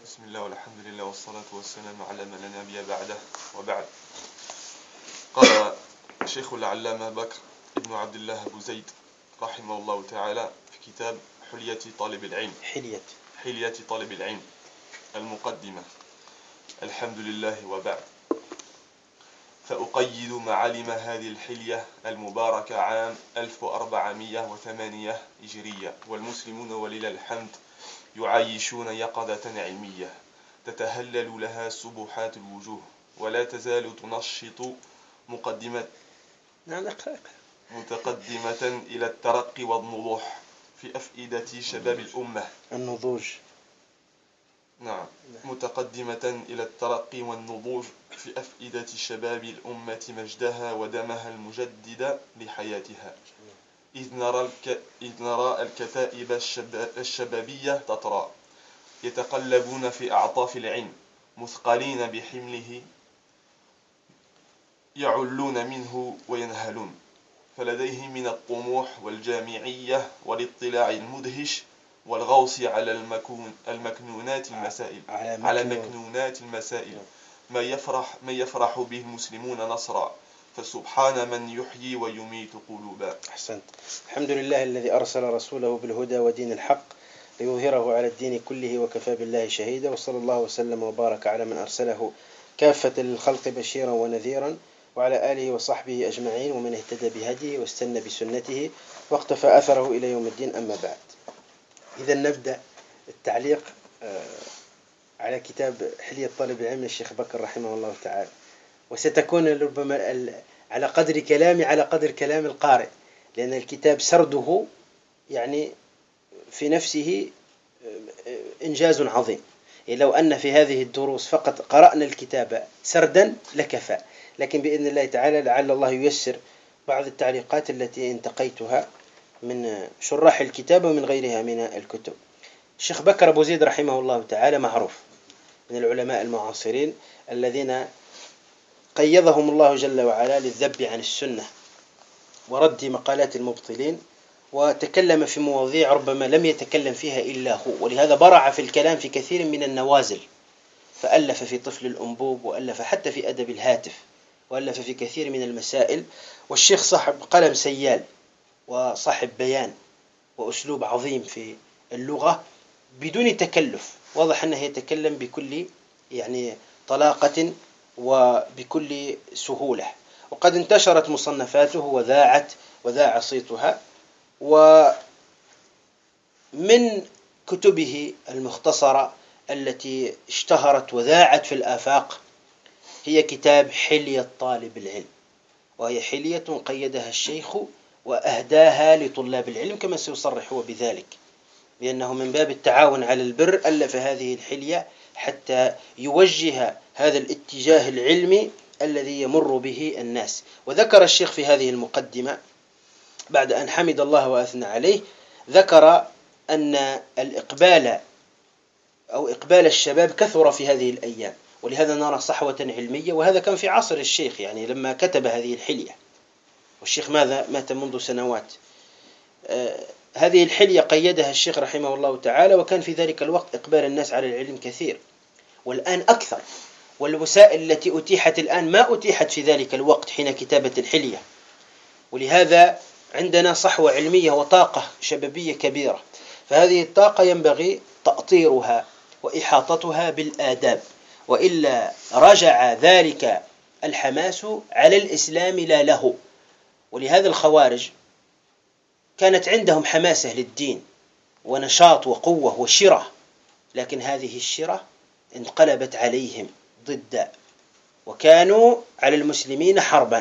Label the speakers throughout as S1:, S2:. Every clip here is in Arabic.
S1: بسم الله والحمد لله والصلاة والسلام على من لا نبي بعده وبعد. قال الشيخ العلامة بكر ابن عبد الله أبو زيد رحمه الله تعالى في كتاب حلية طالب العلم المقدمة: المقدمة لله وبعد. فأقيد معالم هذه الحلية المباركة عام 1408 هجرية، والمسلمون ولله الحمد يعيشون يقظة علمية تتهلل لها سبحات الوجوه، ولا تزال تنشط متقدمة إلى الترقي والنضوح في أفئدة شباب الأمة. متقدمة إلى الترقي والنضوج في أفئدة شباب الأمة مجدها ودمها المجدد لحياتها، إذ نرى الكتائب الشبابية تطرى، يتقلبون في أعطاف العلم مثقلين بحمله، يعلون منه وينهلون، فلديهم من الطموح والجامعية والاطلاع المدهش والغوص على مكنونات المسائل ما يفرح به المسلمون نصرا، فسبحان من يحيي ويميت قلوبا.
S2: أحسنت. الحمد لله الذي أرسل رسوله بالهدى ودين الحق ليظهره على الدين كله وكفى بالله شهيدا، وصلى الله وسلم وبارك على من أرسله كافة للخلق بشيرا ونذيرا، وعلى آله وصحبه أجمعين ومن اهتدى بهديه واستنى بسنته واقتفى أثره إلى يوم الدين. أما بعد، إذا نبدأ التعليق على كتاب حلية طالب العلم الشيخ بكر رحمه الله تعالى، وستكون ربما على قدر كلامي على قدر كلام القارئ، لأن الكتاب سرده يعني في نفسه إنجاز عظيم. لو أن في هذه الدروس فقط قرأنا الكتاب سردا لكفى، لكن بإذن الله تعالى لعل الله ييسر بعض التعليقات التي انتقيتها من شراح الكتاب ومن غيرها من الكتب. الشيخ بكر أبو زيد رحمه الله تعالى معروف من العلماء المعاصرين الذين قيضهم الله جل وعلا للذب عن السنة ورد مقالات المبطلين، وتكلم في مواضيع ربما لم يتكلم فيها إلا هو، ولهذا برع في الكلام في كثير من النوازل، فألف في طفل الأنبوب، وألف حتى في أدب الهاتف، وألف في كثير من المسائل. والشيخ صاحب قلم سيال وصاحب بيان وأسلوب عظيم في اللغة بدون تكلف، واضح أنه يتكلم بكل طلاقة وبكل سهولة، وقد انتشرت مصنفاته وذاع صيتها. ومن كتبه المختصرة التي اشتهرت وذاعت في الآفاق هي كتاب حلية طالب العلم، وهي حلية قيدها الشيخ وأهداها لطلاب العلم، كما سيصرح هو بذلك، لأنه من باب التعاون على البر ألف هذه الحلية حتى يوجه هذا الاتجاه العلمي الذي يمر به الناس. وذكر الشيخ في هذه المقدمة بعد أن حمد الله وأثنى عليه، ذكر أن إقبال الشباب كثر في هذه الأيام، ولهذا نرى صحوة علمية، وهذا كان في عصر الشيخ لما كتب هذه الحلية، والشيخ مات منذ سنوات. هذه الحلية قيدها الشيخ رحمه الله تعالى، وكان في ذلك الوقت إقبال الناس على العلم كثير، والآن أكثر، والوسائل التي أتيحت الآن ما أتيحت في ذلك الوقت حين كتابة الحلية، ولهذا عندنا صحوة علمية وطاقة شبابية كبيرة، فهذه الطاقة ينبغي تأطيرها وإحاطتها بالآداب، وإلا رجع ذلك الحماس على الإسلام لا له. ولهذا الخوارج كانت عندهم حماسة للدين ونشاط وقوة وشرة، لكن هذه الشرة انقلبت عليهم ضد، وكانوا على المسلمين حربا.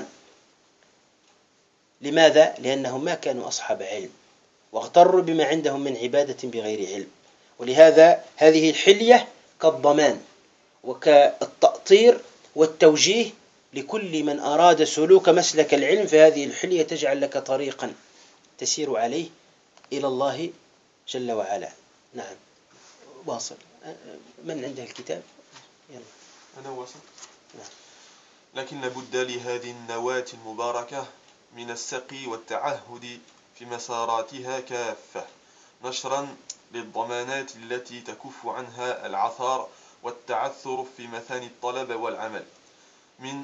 S2: لماذا؟ لأنهم ما كانوا أصحاب علم، واغتروا بما عندهم من عبادة بغير علم. ولهذا هذه الحلية كالضمان وكالتأطير والتوجيه لكل من أراد سلوك مسلك العلم، فهذه الحلية تجعل لك طريقا تسير عليه إلى الله جل وعلا. نعم، واصل. من عنده الكتاب؟ يلا.
S1: أنا واصل. نعم. لكن لابد لهذه النواة المباركة من السقي والتعهد في مساراتها كافة، نشرا للضمانات التي تكف عنها العثار والتعثر في مثاني الطلب والعمل من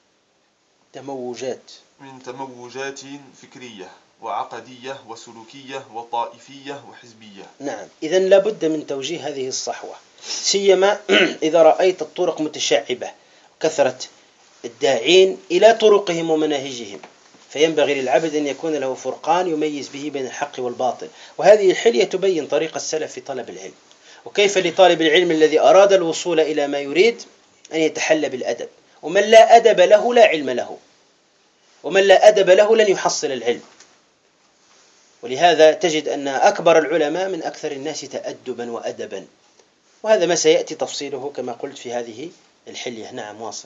S1: تموجات فكرية وعقدية وسلوكية وطائفية وحزبية.
S2: نعم، إذن لابد من توجيه هذه الصحوة، سيما إذا رأيت الطرق متشعبة كثرة الداعين إلى طرقهم ومناهجهم، فينبغي للعبد أن يكون له فرقان يميز به بين الحق والباطل. وهذه الحلية تبين طريق السلف في طلب العلم، وكيف لطالب العلم الذي أراد الوصول إلى ما يريد أن يتحلى بالأدب، ومن لا أدب له لا علم له، ومن لا أدب له لن يحصل العلم. ولهذا تجد أن أكبر العلماء من أكثر الناس تأدبا وأدبا، وهذا ما سيأتي تفصيله كما قلت في هذه الحلية. نعم، واصل.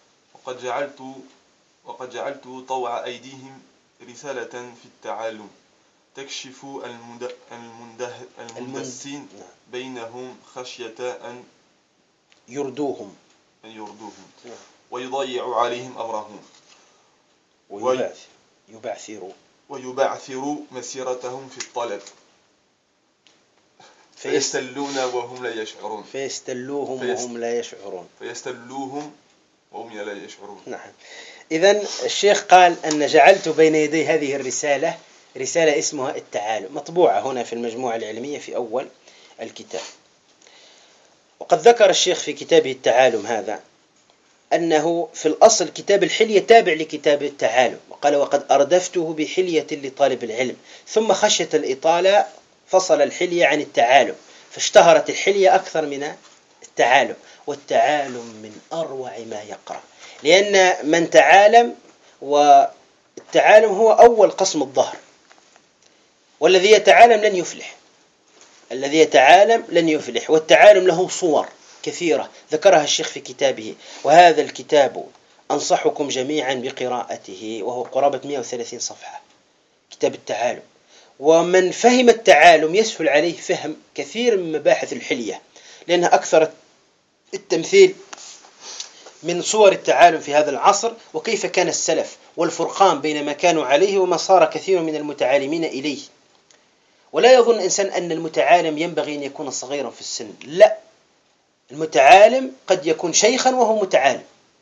S1: وقد جعلت طوع أيديهم رسالة في التعالم تكشف المندسين بينهم خشية أن
S2: يردوهم
S1: ويضيع عليهم أمرهم ويبعثروا مسيرتهم في الطلب فيستلوهم وهم لا يشعرون.
S2: نعم. إذن الشيخ قال أن جعلت بين يدي هذه الرسالة رسالة اسمها التعالم، مطبوعة هنا في المجموعة العلمية في أول الكتاب. وقد ذكر الشيخ في كتابه التعالم هذا أنه في الأصل كتاب الحلية تابع لكتاب التعالم، وقال وقد أردفته بحلية لطالب العلم، ثم خشية الإطالة فصل الحلية عن التعالم، فاشتهرت الحلية أكثر من التعالم. والتعالم من أروع ما يقرأ، لأن من تعالم، والتعالم هو أول قسم الظهر، والذي يتعالم لن يفلح. والتعالم له صور كثيرة ذكرها الشيخ في كتابه، وهذا الكتاب أنصحكم جميعا بقراءته، وهو قرابة 130 صفحة، كتاب التعالم. ومن فهم التعالم يسهل عليه فهم كثير من مباحث الحلية، لأنها أكثر التمثيل من صور التعالم في هذا العصر، وكيف كان السلف، والفرقان بين ما كانوا عليه وما صار كثير من المتعالمين إليه. ولا يظن إنسان أن المتعالم ينبغي أن يكون صغيرا في السن، لا، المتعالم قد يكون شيخا وهو متعالم،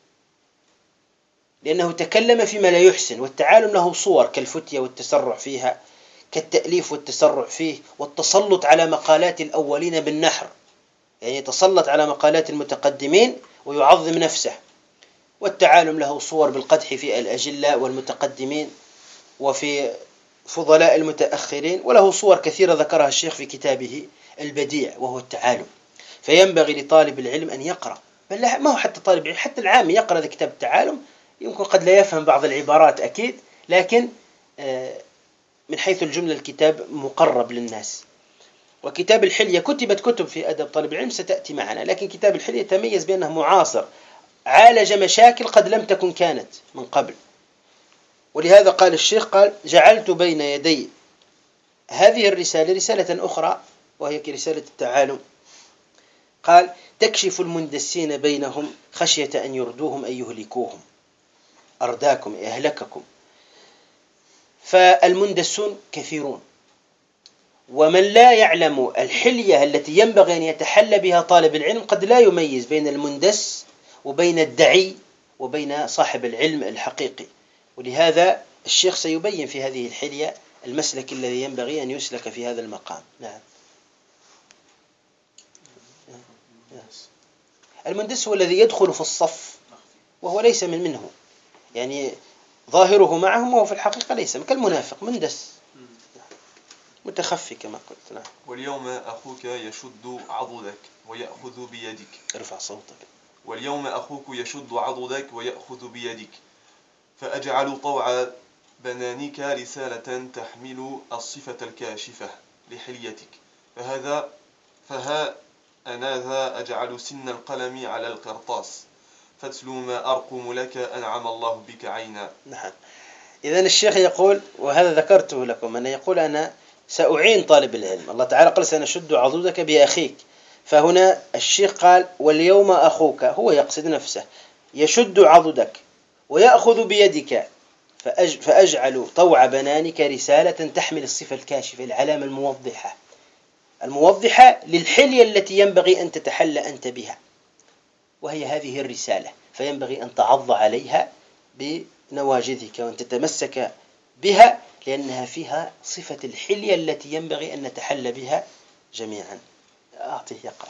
S2: لأنه تكلم فيما لا يحسن. والتعالم له صور كالفتية والتسرع فيها، كالتأليف والتسرع فيه، والتسلط على مقالات الأولين بالنحر، يعني يتسلط على مقالات المتقدمين ويعظم نفسه. والتعالم له صور بالقدح في الأجلاء والمتقدمين وفي فضلاء المتأخرين، وله صور كثيرة ذكرها الشيخ في كتابه البديع وهو التعالم. فينبغي لطالب العلم أن يقرأ، بل ما هو حتى طالب العلم، حتى العام يقرأ ذا كتاب التعالم. يمكن قد لا يفهم بعض العبارات أكيد، لكن من حيث الجملة الكتاب مقرب للناس. وكتاب الحلية كتبت كتب في أدب طالب العلم ستأتي معنا، لكن كتاب الحلية تميز بأنه معاصر، عالج مشاكل قد لم تكن كانت من قبل. ولهذا قال الشيخ قال جعلت بين يدي هذه الرسالة رسالة أخرى، وهي رسالة التعالم، قال تكشف المندسين بينهم خشية أن يردوهم أن يهلكوهم، أرداكم أهلككم. فالمندسون كثيرون، ومن لا يعلم الحلية التي ينبغي أن يتحلى بها طالب العلم قد لا يميز بين المندس وبين الدعي وبين صاحب العلم الحقيقي. ولهذا الشيخ سيبين في هذه الحلية المسلك الذي ينبغي أن يسلك في هذا المقام. نعم. المندس هو الذي يدخل في الصف وهو ليس منه، يعني ظاهره معهم وهو في الحقيقة ليس، كالمنافق مندس متخفي كما قلت. نعم.
S1: واليوم أخوك يشد عضدك ويأخذ بيدك.
S2: ارفع صوتك.
S1: واليوم أخوك يشد عضدك ويأخذ بيدك، فأجعل طوع بنانك رسالة تحمل الصفة الكاشفة لحليتك، فها أنا ذا أجعل سن القلم على القرطاس، فاتلو ما أرقم لك أنعم الله بك عينا.
S2: نعم. إذن الشيخ يقول، وهذا ذكرته لكم، أنه يقول أنا سأعين طالب العلم. الله تعالى قال سنشد عضدك بأخيك، فهنا الشيخ قال واليوم أخوك، هو يقصد نفسه، يشد عضدك ويأخذ بيدك، فأجعل طوع بنانك رسالة تحمل الصفة الكاشفة، العلامة الموضحة، الموضحة للحلية التي ينبغي أن تتحلى أنت بها، وهي هذه الرسالة، فينبغي أن تعض عليها بنواجذك وأن تتمسك بها، لأنها فيها صفة الحلية التي ينبغي أن نتحلى بها جميعا. أعطيه يقرأ.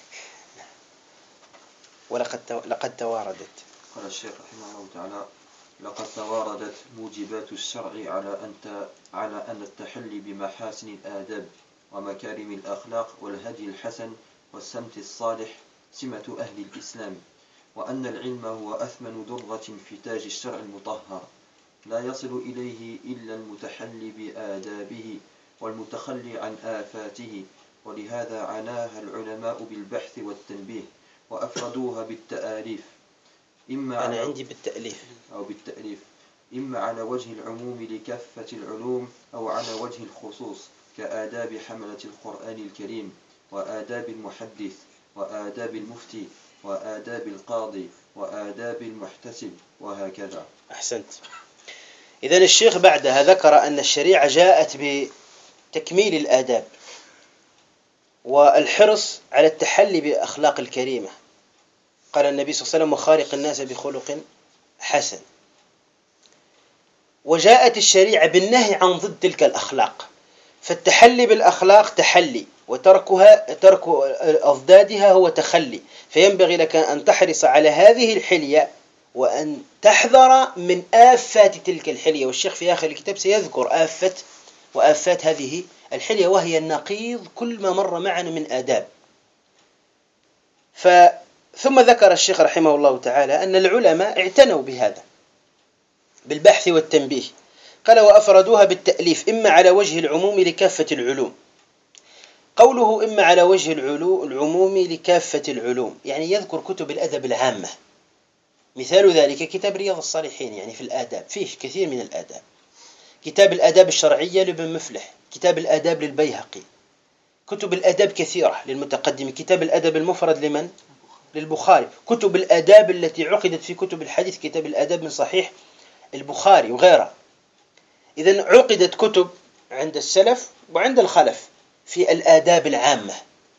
S2: لقد تواردت.
S3: قال الشيخ رحمه الله تعالى: لقد تواردت موجبات الشرع على أن التحلي بمحاسن الآداب ومكارم الأخلاق والهدي الحسن والسمت الصالح سمة أهل الإسلام، وأن العلم هو أثمن درة في تاج الشرع المطهر، لا يصل إليه إلا المتحلي بآدابه والمتخلي عن آفاته، ولهذا عناها العلماء بالبحث والتنبيه وأفردوها بالتآليف،
S2: أنا عندي بالتأليف
S3: أو بالتأليف، إما على وجه العموم لكافة العلوم أو على وجه الخصوص كآداب حملة القرآن الكريم وآداب المحدث وآداب المفتي وآداب القاضي وآداب المحتسب وهكذا.
S2: أحسنت. إذن الشيخ بعدها ذكر أن الشريعة جاءت بتكميل الآداب والحرص على التحلي بأخلاق الكريمة. قال النبي صلى الله عليه وسلم: وخالق الناس بخلق حسن. وجاءت الشريعة بالنهي عن ضد تلك الأخلاق، فالتحلي بالأخلاق تحلي، ترك أضدادها هو تخلي، فينبغي لك أن تحرص على هذه الحلية وأن تحذر من آفات تلك الحلية. والشيخ في آخر الكتاب سيذكر وآفات هذه الحلية، وهي النقيض كل ما مر معنا من آداب. ثم ذكر الشيخ رحمه الله تعالى أن العلماء اعتنوا بهذا بالبحث والتنبيه. قال: وأفردوها بالتأليف إما على وجه العموم لكافة العلوم. قوله إما على وجه العموم لكافة العلوم يعني يذكر كتب الأدب العامة. مثال ذلك كتاب رياض الصالحين، يعني في الآداب فيه كثير من الآداب. كتاب الآداب الشرعية لابن مفلح، كتاب الآداب للبيهقي، كتب الآداب كثيرة للمتقدم، كتاب الأدب المفرد لمن؟ للبخاري. كتب الآداب التي عقدت في كتب الحديث، كتاب الآداب من صحيح البخاري وغيره. إذن عقدت كتب عند السلف وعند الخلف في الآداب العامة،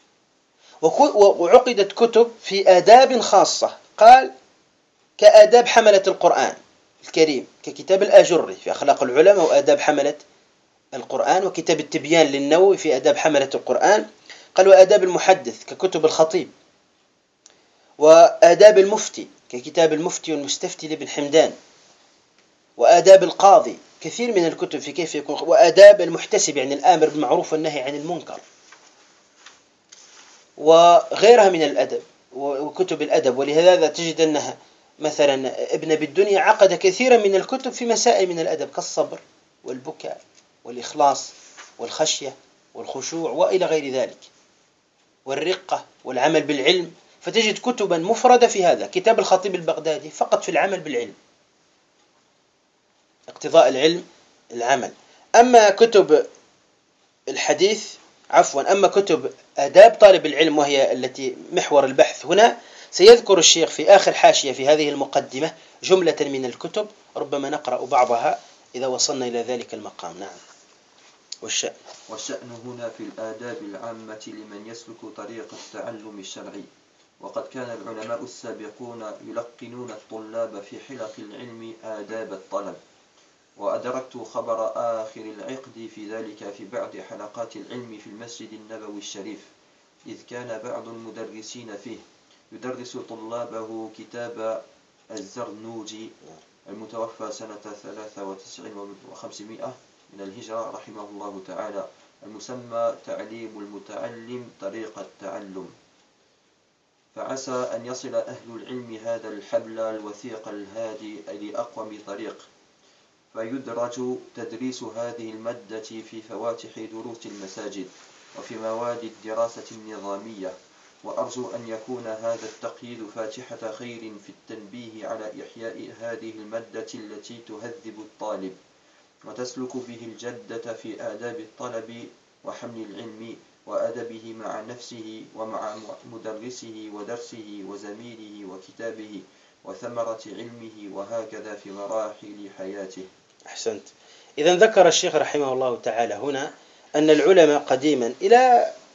S2: وعقدت كتب في آداب خاصة، قال كآداب حملة القرآن الكريم، ككتاب الآجري في أخلاق العلماء وآداب حملة القرآن، وكتاب التبيان للنووي في آداب حملة القرآن. قال: وآداب المحدث ككتب الخطيب، وآداب المفتي ككتاب المفتي والمستفتي لابن حمدان، وآداب القاضي كثير من الكتب في كيف يكون، وآداب المحتسب يعني الآمر بالمعروف والنهي عن المنكر، وغيرها من الأدب وكتب الأدب. ولهذا تجد أنها مثلا ابن أبي الدنيا عقد كثيرا من الكتب في مسائل من الأدب كالصبر والبكاء والإخلاص والخشية والخشوع وإلى غير ذلك، والرقة والعمل بالعلم. فتجد كتبا مفردة في هذا. كتاب الخطيب البغدادي فقط في العمل بالعلم، اقتضاء العلم العمل. أما كتب الحديث أما كتب آداب طالب العلم وهي التي محور البحث هنا، سيذكر الشيخ في آخر حاشية في هذه المقدمة جملة من الكتب، ربما نقرأ بعضها إذا وصلنا إلى ذلك المقام. نعم.
S3: والشأن هنا في الآداب العامة لمن يسلك طريق التعلم الشرعي. وقد كان العلماء السابقون يلقنون الطلاب في حلق العلم آداب الطلب، وأدركت خبر آخر العقد في ذلك في بعض حلقات العلم في المسجد النبوي الشريف، إذ كان بعض المدرسين فيه يدرس طلابه كتاب الزرنوجي المتوفى سنة 93 و500 من الهجرة رحمه الله تعالى، المسمى تعليم المتعلم طريق التعلم. فعسى أن يصل أهل العلم هذا الحبل الوثيق الهادي لأقوم طريق، فيدرج تدريس هذه المادة في فواتح دروس المساجد وفي مواد الدراسة النظامية. وأرجو أن يكون هذا التقييد فاتحة خير في التنبيه على إحياء هذه المادة التي تهذب الطالب وتسلك به الجدة في آداب الطلب وحمل العلم وأدبه مع نفسه ومع مدرسه ودرسه وزميله وكتابه وثمرة علمه، وهكذا في مراحل حياته.
S2: أحسنت. إذن ذكر الشيخ رحمه الله تعالى هنا أن العلماء قديما إلى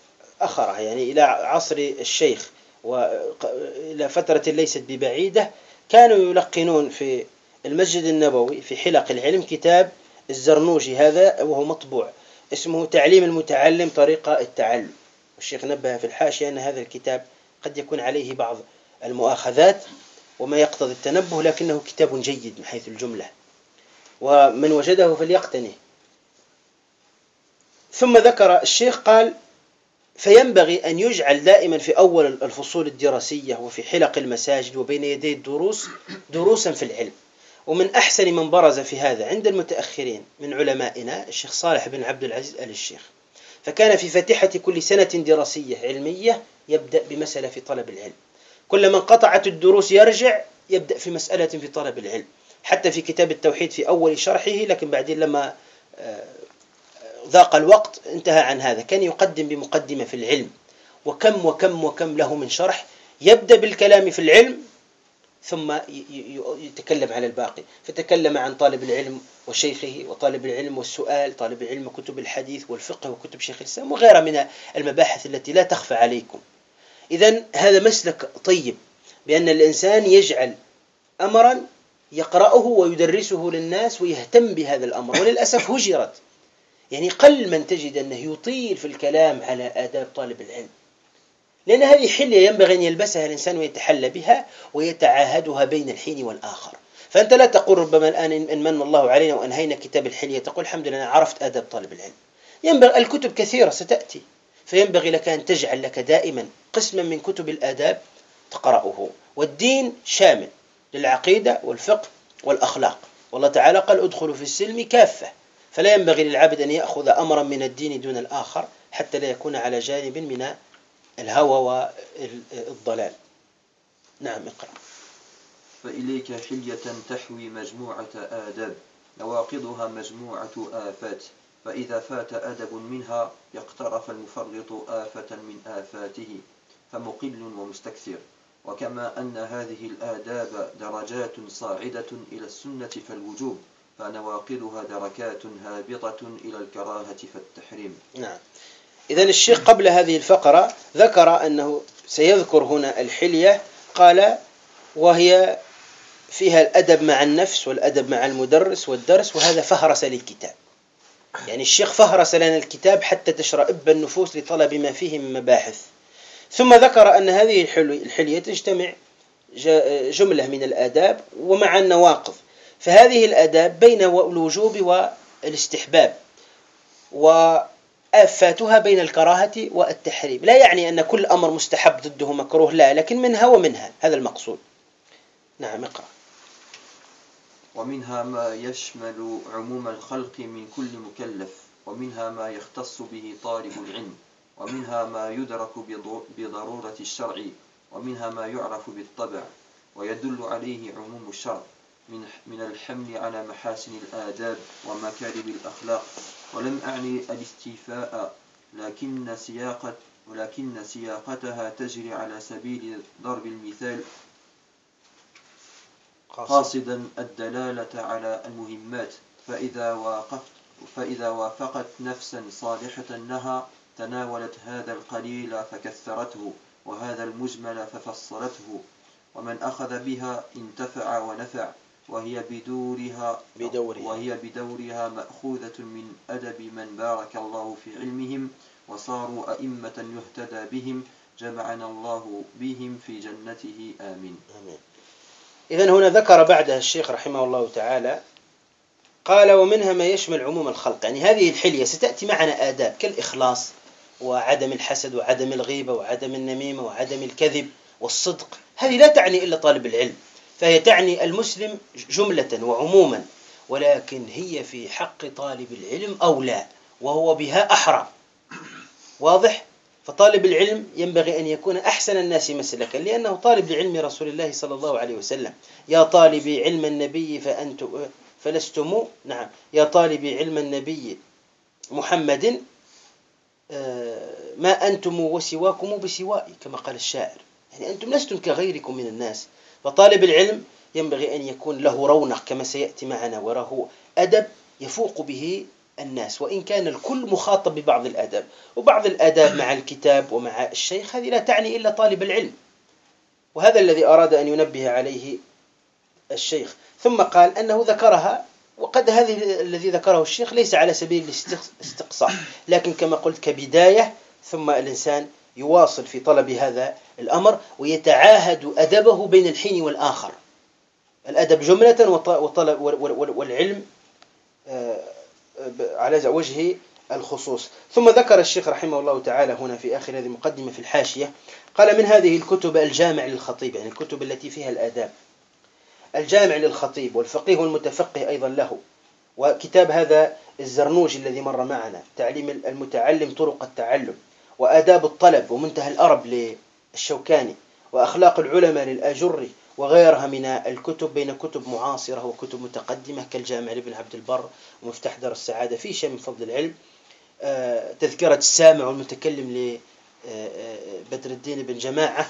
S2: أخره يعني إلى عصر الشيخ وإلى فترة ليست ببعيدة، كانوا يلقنون في المسجد النبوي في حلق العلم كتاب الزرنوجي هذا، وهو مطبوع، اسمه تعليم المتعلم طريقة التعلم. والشيخ نبه في الحاشية أن هذا الكتاب قد يكون عليه بعض المؤاخذات وما يقتضي التنبه، لكنه كتاب جيد من حيث الجملة، ومن وجده فليقتنه. ثم ذكر الشيخ قال: فينبغي أن يجعل دائما في أول الفصول الدراسية وفي حلق المساجد وبين يدي الدروس دروسا في العلم. ومن أحسن من برز في هذا عند المتأخرين من علمائنا الشيخ صالح بن عبد العزيز آل الشيخ، فكان في فاتحة كل سنة دراسية علمية يبدأ بمسألة في طلب العلم، كلما انقطعت الدروس يرجع يبدأ في مسألة في طلب العلم، حتى في كتاب التوحيد في أول شرحه، لكن بعدين لما ضاق الوقت انتهى عن هذا. كان يقدم بمقدمة في العلم، وكم وكم وكم له من شرح، يبدأ بالكلام في العلم ثم يتكلم على الباقي، فتكلم عن طالب العلم وشيخه، وطالب العلم والسؤال، طالب العلم وكتب الحديث والفقه وكتب شيخ الإسلام وغيرها من المباحث التي لا تخفى عليكم. إذن هذا مسلك طيب، بأن الإنسان يجعل أمرا يقرأه ويدرسه للناس ويهتم بهذا الأمر. وللأسف هجرت، يعني قل من تجد أنه يطيل في الكلام على آداب طالب العلم، لأن هذه حلية ينبغي أن يلبسها الإنسان ويتحلى بها ويتعاهدها بين الحين والآخر. فأنت لا تقول ربما الآن إن من الله علينا وأنهينا كتاب الحلية تقول الحمد لله أنا عرفت آداب طالب العلم. ينبغي، الكتب كثيرة ستأتي، فينبغي لك أن تجعل لك دائما قسما من كتب الآداب تقرأه. والدين شامل للعقيدة والفقه والأخلاق، والله تعالى قال ادخلوا في السلم كافة، فلا ينبغي للعبد أن يأخذ أمرا من الدين دون الآخر حتى لا يكون على جانب من الهوى والضلال. نعم اقرأ.
S3: فإليك حلية تحوي مجموعة آداب، نواقضها مجموعة آفات، فإذا فات أدب منها يقترف المفرط آفة من آفاته، فمقل ومستكثر. وكما أن هذه الآداب درجات صاعدة إلى السنة فالوجوب، فنواقضها دركات هابطة إلى الكراهة فالتحريم.
S2: نعم. إذن الشيخ قبل هذه الفقرة ذكر أنه سيذكر هنا الحلية، قال وهي فيها الأدب مع النفس والأدب مع المدرس والدرس، وهذا فهرس للكتاب. يعني الشيخ فهرس لنا الكتاب حتى تشرئب النفوس لطلب ما فيه من مباحث. ثم ذكر أن هذه الحلية تجتمع جملة من الآداب ومع النواقض، فهذه الآداب بين الوجوب والاستحباب، وآفاتها بين الكراهة والتحريم. لا يعني أن كل أمر مستحب ضده مكروه، لا، لكن منها ومنها، هذا المقصود. نعم اقرأ.
S3: ومنها ما يشمل عموم الخلق من كل مكلف، ومنها ما يختص به طالب العلم، ومنها ما يدرك بضرورة الشرع، ومنها ما يعرف بالطبع ويدل عليه عموم الشرع من الحمل على محاسن الآداب ومكارم الأخلاق. ولم أعني الاستيفاء، ولكن سياقتها تجري على سبيل ضرب المثال، قاصدا الدلالة على المهمات. فإذا وافقت نفسا صالحة لها تناولت هذا القليل فكثرته، وهذا المجمل ففصلته، ومن أخذ بها انتفع ونفع، وهي بدورها مأخوذة من أدب من بارك الله في علمهم وصاروا أئمة يهتدى بهم، جمعنا الله بهم في جنته آمين.
S2: إذن هنا ذكر بعدها الشيخ رحمه الله تعالى، قال ومنها ما يشمل عموم الخلق. يعني هذه الحلية ستأتي معنا آداب كالإخلاص وعدم الحسد وعدم الغيبة وعدم النميمة وعدم الكذب والصدق. هذه لا تعني إلا طالب العلم، فهي تعني المسلم جملة وعموما، ولكن هي في حق طالب العلم أولى وهو بها أحرى. واضح؟ فطالب العلم ينبغي أن يكون أحسن الناس مسلكا، لأنه طالب لعلم رسول الله صلى الله عليه وسلم. يا طالبي علم النبي فلستم، نعم، يا طالبي علم النبي محمد ما أنتم وسواكم بسوائي، كما قال الشاعر. يعني أنتم لستم كغيركم من الناس. فطالب العلم ينبغي أن يكون له رونق كما سيأتي معنا، وله أدب يفوق به الناس، وإن كان الكل مخاطب ببعض الآداب، وبعض الآداب مع الكتاب ومع الشيخ هذه لا تعني إلا طالب العلم، وهذا الذي أراد أن ينبه عليه الشيخ. ثم قال أنه ذكرها، وقد هذه الذي ذكره الشيخ ليس على سبيل الاستقصاء، لكن كما قلت كبداية، ثم الإنسان يواصل في طلب هذا الأمر ويتعاهد أدبه بين الحين والآخر، الأدب جملة والعلم على وجه الخصوص. ثم ذكر الشيخ رحمه الله تعالى هنا في آخر هذه المقدمة في الحاشية، قال: من هذه الكتب الجامع للخطيب، يعني الكتب التي فيها الآداب، الجامع للخطيب والفقيه والمتفقه أيضا له، وكتاب هذا الزرنوجي الذي مر معنا، تعليم المتعلم طرق التعلم، وآداب الطلب ومنتهى الأرب للشوكاني، وأخلاق العلماء للآجري، وغيرها من الكتب، بين كتب معاصرة وكتب متقدمة كالجامع لابن عبد البر ومفتاح دار السعادة في شيء من فضل العلم، تذكرة السامع والمتكلم لبدر الدين بن جماعة،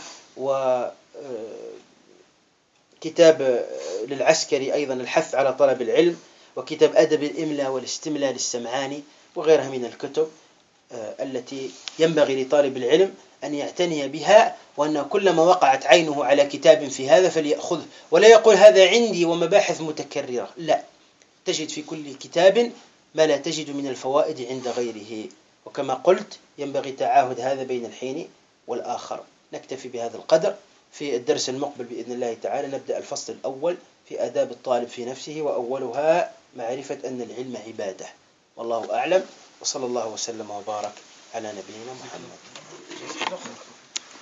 S2: وكتاب للعسكري أيضا الحث على طلب العلم، وكتاب أدب الإملاء والاستملاء للسمعاني، وغيرها من الكتب التي ينبغي لطالب العلم أن يعتني بها، وأن كلما وقعت عينه على كتاب في هذا فليأخذه، ولا يقول هذا عندي ومباحث متكررة، لا، تجد في كل كتاب ما لا تجد من الفوائد عند غيره. وكما قلت ينبغي تعاهد هذا بين الحين والآخر. نكتفي بهذا القدر. في الدرس المقبل بإذن الله تعالى نبدأ الفصل الأول في آداب الطالب في نفسه، وأولها معرفة أن العلم عبادة، والله أعلم، وصلى الله وسلم وبارك على نبينا محمد.